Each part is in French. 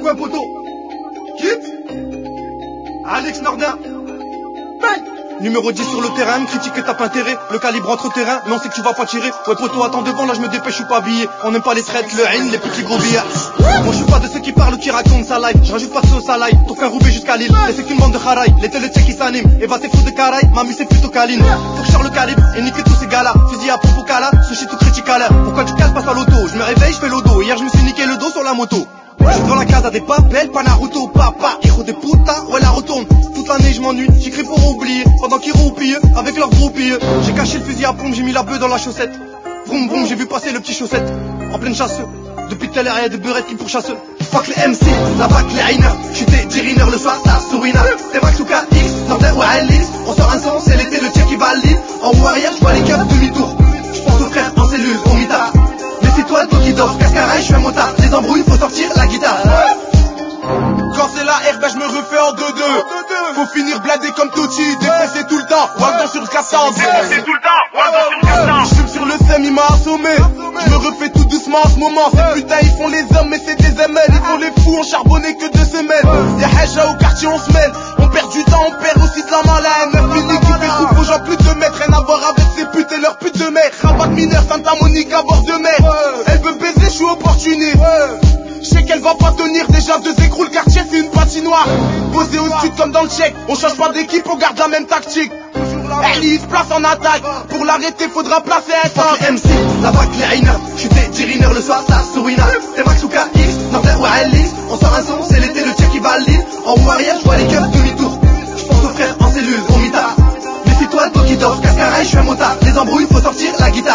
quoi poteau? Quitte Alex Nordin. Numéro 10 sur le terrain, me critique que t'as pas intérêt. Le calibre entre terrain, mais on sait que tu vas pas tirer. Ouais poteau, attends devant, là je me dépêche, je suis pas habillé. On aime pas les traites, le haine, les petits gros billets. Moi je suis pas de ceux qui parlent ou qui racontent sa life. Je rajoute pas de sauce à l'ail, ton frère roubé jusqu'à Lille. Et c'est qu'une bande de kharaï, les téléchecks qui s'animent. Et va tes fous de caraï, mamie c'est plutôt câline. Faut que je sors le calibre et niquer tous ces gars-là. Fusil à propos cala, sushi tout critique à l'heure. Pourquoi tu cales, passe à l'auto? Je me réveille, je fais l'odo. Hier je me suis niqué le dos sur la moto. Je suis devant la case à des papels, pas Naruto, papa, hijo de puta, ouais la retourne. Toute l'année je m'ennuie, j'écris pour oublier. Pendant qu'ils roupillent, avec leurs gros pilleux. J'ai caché le fusil à pompe, j'ai mis la bœuf dans la chaussette. Vroom vroom, j'ai vu passer le petit chaussette. En pleine chasse, depuis tout à l'heure y'a des beurettes qui pourchassent. Fuck les MC, la bac les Rainer. J'suis des J-Riner le soir, ça sourina. T'es Max ou KX, Nordin ou Alice. On sort un son, c'est l'été, le check qui valide. En haut arrière, j'vois les keufs demi-tour. J'pense aux frères en cellule, au mitard. Mais c'est toi, toi qui dors, cascaraï, j'suis un motard. Les embrouilles, faut sortir la guitare. Quand c'est la R, ben je me refais en 2-2. Faut finir bladé comme Totti, dépressé tout le temps. Waldo sur 14. Dépressé tout le temps, Waldo sur 14. J'fume sur le SEM, il m'a assommé. Je me refais tout doucement en ce moment. Ces putains, ils font les hommes, mais c'est des ML. Ils font les fous, on charbonnait que 2 semaines. Y'a Haja au quartier, on se mêle. On perd du temps, on perd aussi de la malade. 9 minutes qui fait coupe aux gens plus de mètres. Rien à voir avec ces putes et leurs putes de mère. Rabat mineur, Santa Monica, bord de mer. Elle veut baiser, je suis opportuniste. Je sais qu'elle va pas tenir, déjà 2 écrous, le quartier c'est une patinoire. Posé au sud comme dans le check, on change pas d'équipe, on garde la même tactique. Ellie se place en attaque, pour l'arrêter faudra placer un Fuck temps. les MC, la bac les Rainer. J'suis des J-Riner le soir, ça sourina. T'es Max ou KX, Nordin ou Alice. On sort un son, c'est l'été, le check qui valide. En haut arrière, j'vois les keufs demi-tour. J'pense aux frères en cellule, au mitard. Mais c'est toi, toi qui dors, cascaraï, j'suis un motard. Les embrouilles, faut sortir la guitare.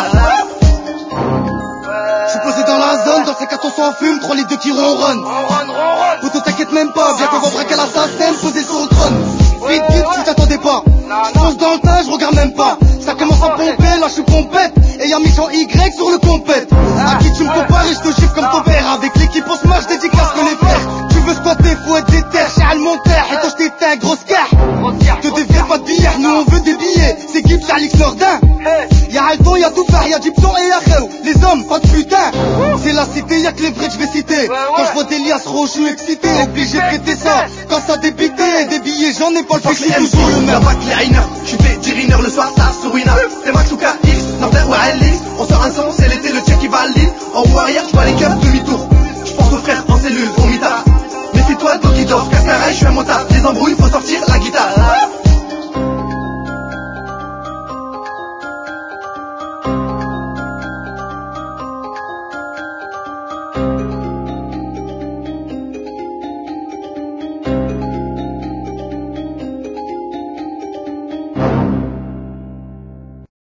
J'suis posé dans la zone, dans ces cartons sans fume, 3 litres de qui ronronne. Poto t'inquiète même pas, bien qu'on va braquer l'assassin, posé sur le trône. Vite, vite, tu t'attendais pas. J'fonce dans le tas, j'regarde même pas. Ça commence à pomper, là j'suis pompette. Et y'a mission Y sur le compète. À qui tu me compares et j'te chiffre comme ton père. Avec l'équipe on se marche, dédicace que les frères. Tu veux squatter, faut être déter, chez mon terre. Et toi j't'ai un grosse car. Te déviens pas de billets, nous on veut des billets. C'est Gibbs, Alex Nordin. Y'a Alton, y'a tout faire, y'a Gibson et y'a Kheo. Les hommes, pas de putain. C'est la cité, y'a que les vrais que j'vais citer. Quand j'vois des liasses rouges, j'suis excité. Obligé de prêter ça. Quand ça débité, des billets, j'en ai pas le fait, Fuck les j'suis MC, toujours le la même. bac les Rainer. J'suis des J-Riner le soir, ça sourina. T'es Max ou KX, Nordin ou Alice. On sort un son, c'est l'été, le check qui valide. En haut arrière, j'vois les keufs demi-tour.